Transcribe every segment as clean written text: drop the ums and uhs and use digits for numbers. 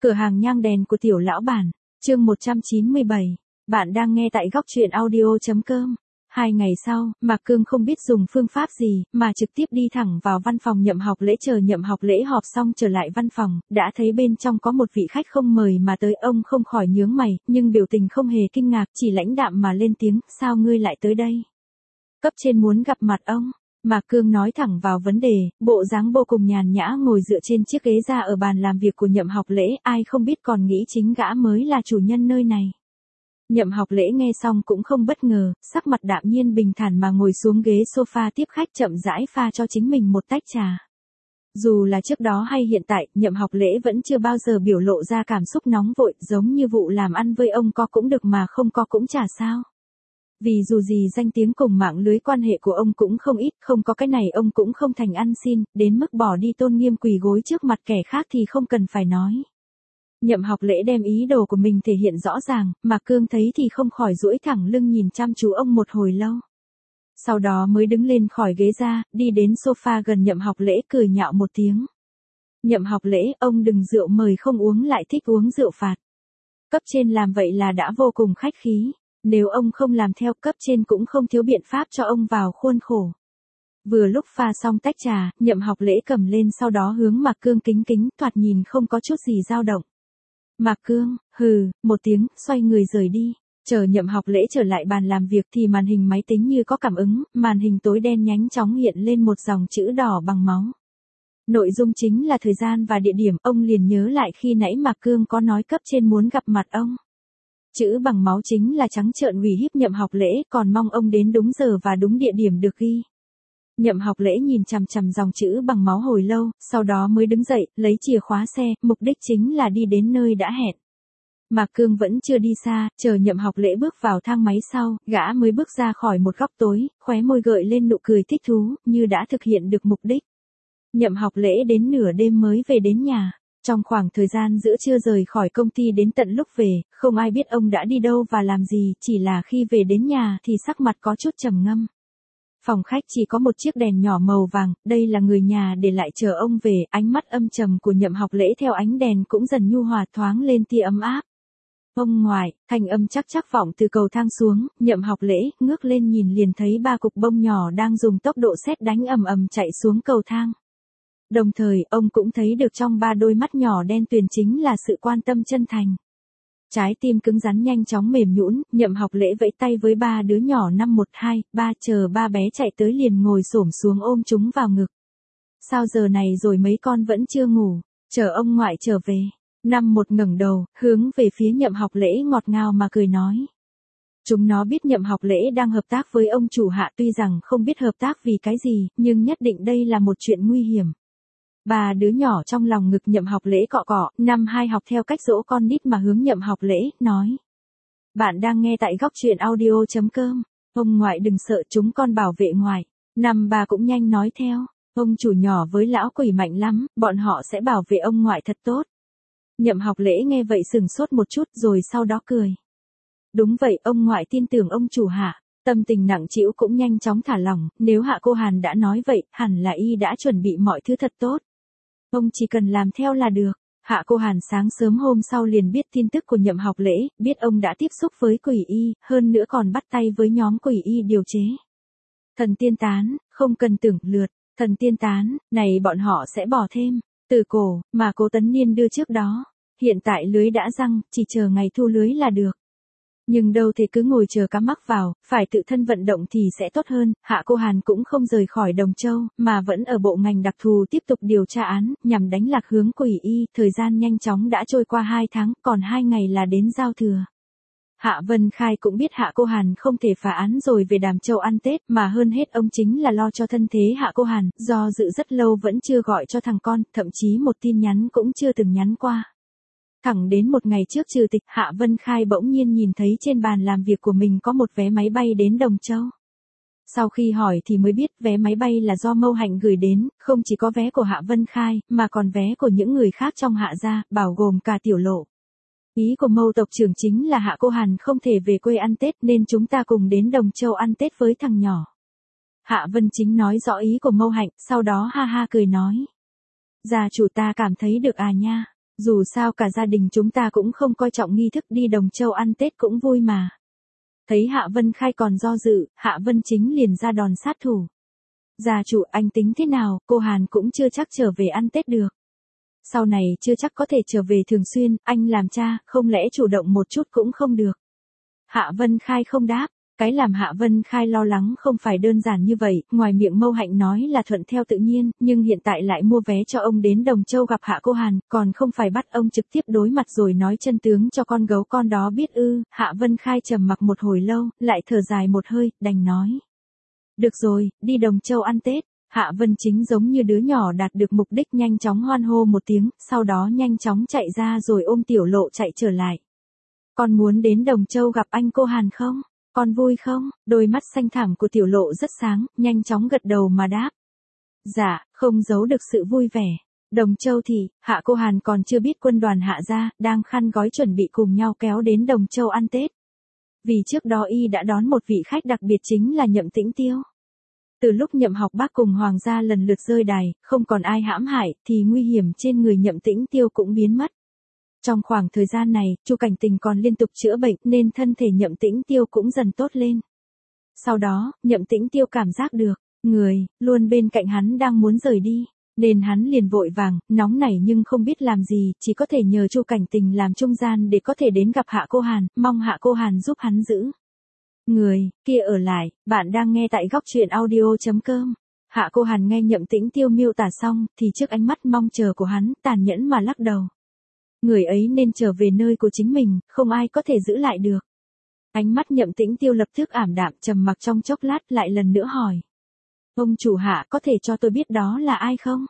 Cửa hàng nhang đèn của tiểu lão bản, chương 197. Bạn đang nghe tại góc truyện audio.com. 2 ngày sau, Mạc Cương không biết dùng phương pháp gì, mà trực tiếp đi thẳng vào văn phòng Nhậm Học Lễ. Chờ Nhậm Học Lễ họp xong trở lại văn phòng, đã thấy bên trong có một vị khách không mời mà tới. Ông không khỏi nhướng mày, nhưng biểu tình không hề kinh ngạc, chỉ lãnh đạm mà lên tiếng, sao ngươi lại tới đây? Cấp trên muốn gặp mặt ông. Mạc Cương nói thẳng vào vấn đề, bộ dáng vô cùng nhàn nhã ngồi dựa trên chiếc ghế ra ở bàn làm việc của Nhậm Học Lễ, ai không biết còn nghĩ chính gã mới là chủ nhân nơi này. Nhậm Học Lễ nghe xong cũng không bất ngờ, sắc mặt đạm nhiên bình thản mà ngồi xuống ghế sofa tiếp khách, chậm rãi pha cho chính mình một tách trà. Dù là trước đó hay hiện tại, Nhậm Học Lễ vẫn chưa bao giờ biểu lộ ra cảm xúc nóng vội, giống như vụ làm ăn với ông có cũng được mà không có cũng chả sao. Vì dù gì danh tiếng cùng mạng lưới quan hệ của ông cũng không ít, không có cái này ông cũng không thành ăn xin, đến mức bỏ đi tôn nghiêm quỳ gối trước mặt kẻ khác thì không cần phải nói. Nhậm Học Lễ đem ý đồ của mình thể hiện rõ ràng, Mạc Cương thấy thì không khỏi duỗi thẳng lưng nhìn chăm chú ông một hồi lâu. Sau đó mới đứng lên khỏi ghế ra, đi đến sofa gần Nhậm Học Lễ, cười nhạo một tiếng. Nhậm Học Lễ, ông đừng rượu mời không uống lại thích uống rượu phạt. Cấp trên làm vậy là đã vô cùng khách khí. Nếu ông không làm theo, cấp trên cũng không thiếu biện pháp cho ông vào khuôn khổ. Vừa lúc pha xong tách trà, Nhậm Học Lễ cầm lên, sau đó hướng Mạc Cương kính kính, thoạt nhìn không có chút gì dao động. Mạc Cương, hừ, một tiếng, xoay người rời đi. Chờ Nhậm Học Lễ trở lại bàn làm việc thì màn hình máy tính như có cảm ứng, màn hình tối đen nhanh chóng hiện lên một dòng chữ đỏ bằng máu. Nội dung chính là thời gian và địa điểm. Ông liền nhớ lại khi nãy Mạc Cương có nói cấp trên muốn gặp mặt ông. Chữ bằng máu chính là trắng trợn uy hiếp Nhậm Học Lễ, còn mong ông đến đúng giờ và đúng địa điểm được ghi. Nhậm Học Lễ nhìn chằm chằm dòng chữ bằng máu hồi lâu, sau đó mới đứng dậy, lấy chìa khóa xe, mục đích chính là đi đến nơi đã hẹn. Mạc Cương vẫn chưa đi xa, chờ Nhậm Học Lễ bước vào thang máy sau, gã mới bước ra khỏi một góc tối, khóe môi gợi lên nụ cười thích thú, như đã thực hiện được mục đích. Nhậm Học Lễ đến nửa đêm mới về đến nhà. Trong khoảng thời gian giữa trưa rời khỏi công ty đến tận lúc về, không ai biết ông đã đi đâu và làm gì, chỉ là khi về đến nhà thì sắc mặt có chút trầm ngâm. Phòng khách chỉ có một chiếc đèn nhỏ màu vàng, đây là người nhà để lại chờ ông về, ánh mắt âm trầm của Nhậm Học Lễ theo ánh đèn cũng dần nhu hòa, thoáng lên tia ấm áp. Ông ngoại, thanh âm chắc chắc vọng từ cầu thang xuống, Nhậm Học Lễ ngước lên nhìn liền thấy 3 cục bông nhỏ đang dùng tốc độ sét đánh ầm ầm chạy xuống cầu thang. Đồng thời, ông cũng thấy được trong 3 đôi mắt nhỏ đen tuyền chính là sự quan tâm chân thành. Trái tim cứng rắn nhanh chóng mềm nhũn, Nhậm Học Lễ vẫy tay với 3 đứa nhỏ 5 1 2 3, chờ 3 bé chạy tới liền ngồi xổm xuống ôm chúng vào ngực. Sao giờ này rồi mấy con vẫn chưa ngủ, chờ ông ngoại trở về. 5 1 ngẩng đầu, hướng về phía Nhậm Học Lễ ngọt ngào mà cười nói. Chúng nó biết Nhậm Học Lễ đang hợp tác với ông chủ Hạ, tuy rằng không biết hợp tác vì cái gì, nhưng nhất định đây là một chuyện nguy hiểm. 3 đứa nhỏ trong lòng ngực Nhậm Học Lễ cọ cọ, 5 2 học theo cách dỗ con nít mà hướng Nhậm Học Lễ, nói. Bạn đang nghe tại góc truyện audio.com. Ông ngoại đừng sợ, chúng con bảo vệ ngoại. 5 3 cũng nhanh nói theo. Ông chủ nhỏ với lão quỷ mạnh lắm, bọn họ sẽ bảo vệ ông ngoại thật tốt. Nhậm Học Lễ nghe vậy sừng sốt một chút rồi sau đó cười. Đúng vậy, ông ngoại tin tưởng ông chủ Hạ. Tâm tình nặng trĩu cũng nhanh chóng thả lỏng, nếu Hạ cô Hàn đã nói vậy, hẳn là y đã chuẩn bị mọi thứ thật tốt. Ông chỉ cần làm theo là được. Hạ cô Hàn sáng sớm hôm sau liền biết tin tức của Nhậm Học Lễ, biết ông đã tiếp xúc với quỷ y, hơn nữa còn bắt tay với nhóm quỷ y điều chế. Thần tiên tán, không cần tưởng lượt, thần tiên tán, này bọn họ sẽ bỏ thêm, từ cổ, mà Cố Tấn Niên đưa trước đó. Hiện tại lưới đã giăng, chỉ chờ ngày thu lưới là được. Nhưng đâu thể cứ ngồi chờ cá mắc vào, phải tự thân vận động thì sẽ tốt hơn. Hạ cô Hàn cũng không rời khỏi Đồng Châu, mà vẫn ở bộ ngành đặc thù tiếp tục điều tra án, nhằm đánh lạc hướng quỷ y. Thời gian nhanh chóng đã trôi qua 2 tháng, còn 2 ngày là đến giao thừa. Hạ Vân Khai cũng biết Hạ cô Hàn không thể phá án rồi về Đàm Châu ăn Tết, mà hơn hết ông chính là lo cho thân thế Hạ cô Hàn, do dự rất lâu vẫn chưa gọi cho thằng con, thậm chí một tin nhắn cũng chưa từng nhắn qua. Thẳng đến một ngày trước trừ tịch, Hạ Vân Khai bỗng nhiên nhìn thấy trên bàn làm việc của mình có một vé máy bay đến Đồng Châu. Sau khi hỏi thì mới biết vé máy bay là do Mâu Hạnh gửi đến, không chỉ có vé của Hạ Vân Khai, mà còn vé của những người khác trong Hạ gia, bao gồm cả Tiểu Lộ. Ý của Mâu tộc trưởng chính là Hạ cô Hàn không thể về quê ăn Tết nên chúng ta cùng đến Đồng Châu ăn Tết với thằng nhỏ. Hạ Vân Chính nói rõ ý của Mâu Hạnh, sau đó ha ha cười nói. Gia chủ ta cảm thấy được à nha. Dù sao cả gia đình chúng ta cũng không coi trọng nghi thức đi Đồng Châu ăn Tết cũng vui mà. Thấy Hạ Vân Khai còn do dự, Hạ Vân Chính liền ra đòn sát thủ. Gia chủ, anh tính thế nào, cô Hàn cũng chưa chắc trở về ăn Tết được. Sau này chưa chắc có thể trở về thường xuyên, anh làm cha, không lẽ chủ động một chút cũng không được. Hạ Vân Khai không đáp. Cái làm Hạ Vân Khai lo lắng không phải đơn giản như vậy, ngoài miệng Mâu Hạnh nói là thuận theo tự nhiên, nhưng hiện tại lại mua vé cho ông đến Đồng Châu gặp Hạ Cô Hàn, còn không phải bắt ông trực tiếp đối mặt rồi nói chân tướng cho con gấu con đó biết ư. Hạ Vân Khai trầm mặc một hồi lâu, lại thở dài một hơi, đành nói. Được rồi, đi Đồng Châu ăn Tết. Hạ Vân Chính giống như đứa nhỏ đạt được mục đích nhanh chóng hoan hô một tiếng, sau đó nhanh chóng chạy ra rồi ôm Tiểu Lộ chạy trở lại. Con muốn đến Đồng Châu gặp anh cô Hàn không? Con vui không? Đôi mắt xanh thẳm của Tiểu Lộ rất sáng, nhanh chóng gật đầu mà đáp. Dạ, không giấu được sự vui vẻ. Đồng Châu thì, Hạ Cô Hàn còn chưa biết quân đoàn Hạ gia đang khăn gói chuẩn bị cùng nhau kéo đến Đồng Châu ăn Tết. Vì trước đó y đã đón một vị khách đặc biệt chính là Nhậm Tĩnh Tiêu. Từ lúc Nhậm Học Bác cùng Hoàng gia lần lượt rơi đài, không còn ai hãm hại, thì nguy hiểm trên người Nhậm Tĩnh Tiêu cũng biến mất. Trong khoảng thời gian này, Chu Cảnh Tình còn liên tục chữa bệnh nên thân thể Nhậm Tĩnh Tiêu cũng dần tốt lên. Sau đó, Nhậm Tĩnh Tiêu cảm giác được, người, luôn bên cạnh hắn đang muốn rời đi, nên hắn liền vội vàng, nóng nảy nhưng không biết làm gì, chỉ có thể nhờ Chu Cảnh Tình làm trung gian để có thể đến gặp Hạ Cô Hàn, mong Hạ Cô Hàn giúp hắn giữ. Người, kia ở lại, bạn đang nghe tại góc truyện audio.com. Hạ Cô Hàn nghe Nhậm Tĩnh Tiêu miêu tả xong, thì trước ánh mắt mong chờ của hắn, tàn nhẫn mà lắc đầu. Người ấy nên trở về nơi của chính mình, không ai có thể giữ lại được. Ánh mắt Nhậm Tĩnh Tiêu lập tức ảm đạm, trầm mặc trong chốc lát, lại lần nữa hỏi. Ông chủ Hạ có thể cho tôi biết đó là ai không?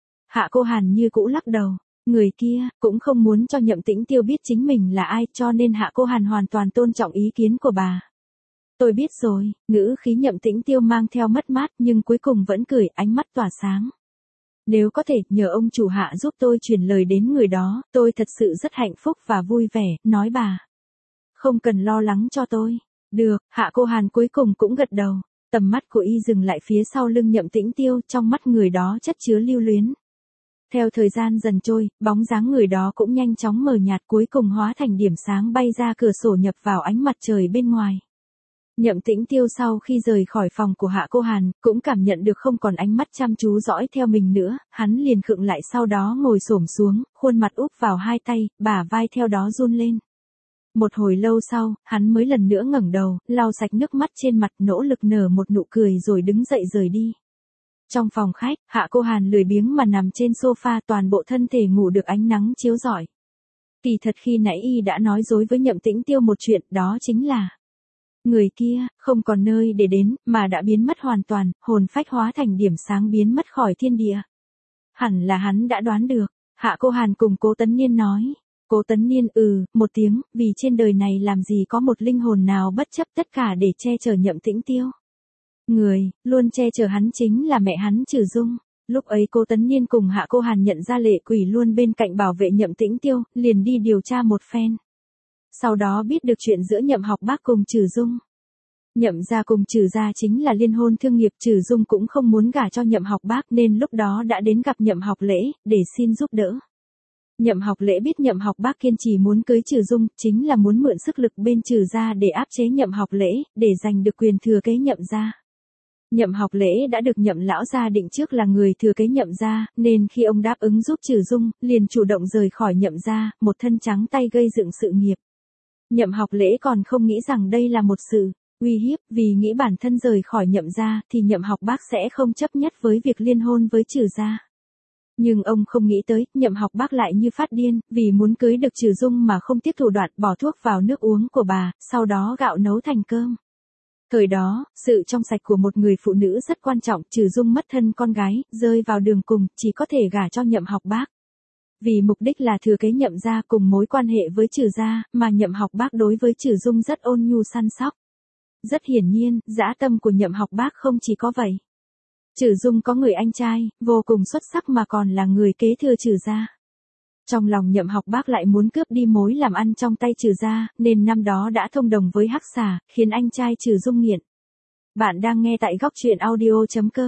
Hạ Cô Hàn như cũ lắc đầu. Người kia, cũng không muốn cho Nhậm Tĩnh Tiêu biết chính mình là ai, cho nên Hạ Cô Hàn hoàn toàn tôn trọng ý kiến của bà. Tôi biết rồi, ngữ khí Nhậm Tĩnh Tiêu mang theo mất mát nhưng cuối cùng vẫn cười, ánh mắt tỏa sáng. Nếu có thể, nhờ ông chủ Hạ giúp tôi truyền lời đến người đó, tôi thật sự rất hạnh phúc và vui vẻ, nói bà. Không cần lo lắng cho tôi. Được, Hạ Cô Hàn cuối cùng cũng gật đầu. Tầm mắt của y dừng lại phía sau lưng Nhậm Tĩnh Tiêu, trong mắt người đó chất chứa lưu luyến. Theo thời gian dần trôi, bóng dáng người đó cũng nhanh chóng mờ nhạt, cuối cùng hóa thành điểm sáng bay ra cửa sổ nhập vào ánh mặt trời bên ngoài. Nhậm Tĩnh Tiêu sau khi rời khỏi phòng của Hạ Cô Hàn, cũng cảm nhận được không còn ánh mắt chăm chú dõi theo mình nữa, hắn liền khựng lại, sau đó ngồi xổm xuống, khuôn mặt úp vào hai tay, bả vai theo đó run lên. Một hồi lâu sau, hắn mới lần nữa ngẩng đầu, lau sạch nước mắt trên mặt, nỗ lực nở một nụ cười rồi đứng dậy rời đi. Trong phòng khách, Hạ Cô Hàn lười biếng mà nằm trên sofa, toàn bộ thân thể ngủ được ánh nắng chiếu rọi. Kỳ thật khi nãy y đã nói dối với Nhậm Tĩnh Tiêu một chuyện, đó chính là người kia, không còn nơi để đến, mà đã biến mất hoàn toàn, hồn phách hóa thành điểm sáng biến mất khỏi thiên địa. Hẳn là hắn đã đoán được. Hạ Cô Hàn cùng Cố Tấn Niên nói. Cố Tấn Niên một tiếng, vì trên đời này làm gì có một linh hồn nào bất chấp tất cả để che chở Nhậm Tĩnh Tiêu. Người, luôn che chở hắn chính là mẹ hắn Trừ Dung. Lúc ấy Cố Tấn Niên cùng Hạ Cô Hàn nhận ra Lệ Quỷ luôn bên cạnh bảo vệ Nhậm Tĩnh Tiêu, liền đi điều tra một phen. Sau đó biết được chuyện giữa Nhậm Học Bác cùng Trừ Dung. Nhậm gia cùng Trừ gia chính là liên hôn thương nghiệp, Trừ Dung cũng không muốn gả cho Nhậm Học Bác nên lúc đó đã đến gặp Nhậm Học Lễ, để xin giúp đỡ. Nhậm Học Lễ biết Nhậm Học Bác kiên trì muốn cưới Trừ Dung, chính là muốn mượn sức lực bên Trừ gia để áp chế Nhậm Học Lễ, để giành được quyền thừa kế Nhậm gia. Nhậm Học Lễ đã được Nhậm lão gia định trước là người thừa kế Nhậm gia, nên khi ông đáp ứng giúp Trừ Dung, liền chủ động rời khỏi Nhậm gia, một thân trắng tay gây dựng sự nghiệp. Nhậm Học Lễ còn không nghĩ rằng đây là một sự uy hiếp, vì nghĩ bản thân rời khỏi Nhậm gia thì Nhậm Học Bác sẽ không chấp nhất với việc liên hôn với Trừ gia. Nhưng ông không nghĩ tới, Nhậm Học Bác lại như phát điên, vì muốn cưới được Trừ Dung mà không tiếc thủ đoạn bỏ thuốc vào nước uống của bà, sau đó gạo nấu thành cơm. Thời đó, sự trong sạch của một người phụ nữ rất quan trọng, Trừ Dung mất thân con gái, rơi vào đường cùng, chỉ có thể gả cho Nhậm Học Bác. Vì mục đích là thừa kế Nhậm gia cùng mối quan hệ với Trừ gia, mà Nhậm Học Bác đối với Trừ Dung rất ôn nhu săn sóc. Rất hiển nhiên, dã tâm của Nhậm Học Bác không chỉ có vậy. Trừ Dung có người anh trai, vô cùng xuất sắc mà còn là người kế thừa Trừ gia. Trong lòng Nhậm Học Bác lại muốn cướp đi mối làm ăn trong tay Trừ gia, nên năm đó đã thông đồng với Hắc Xà, khiến anh trai Trừ Dung nghiện. Bạn đang nghe tại góc truyện audio.com.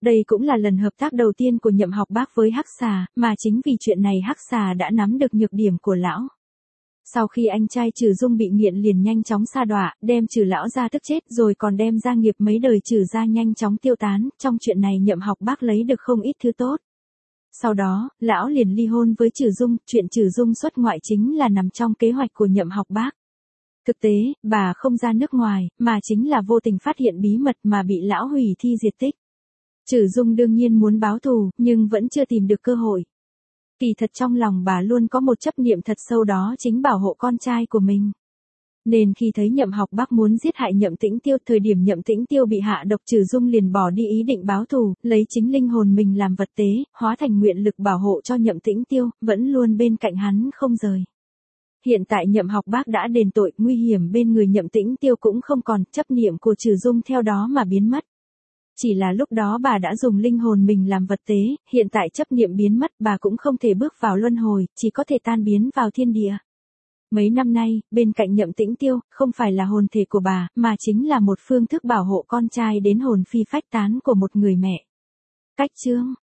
Đây cũng là lần hợp tác đầu tiên của Nhậm Học Bác với Hắc Xà, mà chính vì chuyện này Hắc Xà đã nắm được nhược điểm của lão. Sau khi anh trai Trừ Dung bị nghiện liền nhanh chóng sa đọa, đem Trừ lão ra tức chết rồi còn đem gia nghiệp mấy đời Trừ gia nhanh chóng tiêu tán, trong chuyện này Nhậm Học Bác lấy được không ít thứ tốt. Sau đó, lão liền ly hôn với Trừ Dung, chuyện Trừ Dung xuất ngoại chính là nằm trong kế hoạch của Nhậm Học Bác. Thực tế, bà không ra nước ngoài, mà chính là vô tình phát hiện bí mật mà bị lão hủy thi diệt tích. Trừ Dung đương nhiên muốn báo thù, nhưng vẫn chưa tìm được cơ hội. Kỳ thật trong lòng bà luôn có một chấp niệm thật sâu, đó chính bảo hộ con trai của mình. Nên khi thấy Nhậm Học Bác muốn giết hại Nhậm Tĩnh Tiêu, thời điểm Nhậm Tĩnh Tiêu bị hạ độc, Trừ Dung liền bỏ đi ý định báo thù, lấy chính linh hồn mình làm vật tế, hóa thành nguyện lực bảo hộ cho Nhậm Tĩnh Tiêu, vẫn luôn bên cạnh hắn không rời. Hiện tại Nhậm Học Bác đã đền tội, nguy hiểm bên người Nhậm Tĩnh Tiêu cũng không còn, chấp niệm của Trừ Dung theo đó mà biến mất. Chỉ là lúc đó bà đã dùng linh hồn mình làm vật tế, hiện tại chấp niệm biến mất, bà cũng không thể bước vào luân hồi, chỉ có thể tan biến vào thiên địa. Mấy năm nay, bên cạnh Nhậm Tĩnh Tiêu, không phải là hồn thể của bà, mà chính là một phương thức bảo hộ con trai đến hồn phi phách tán của một người mẹ. Cách chương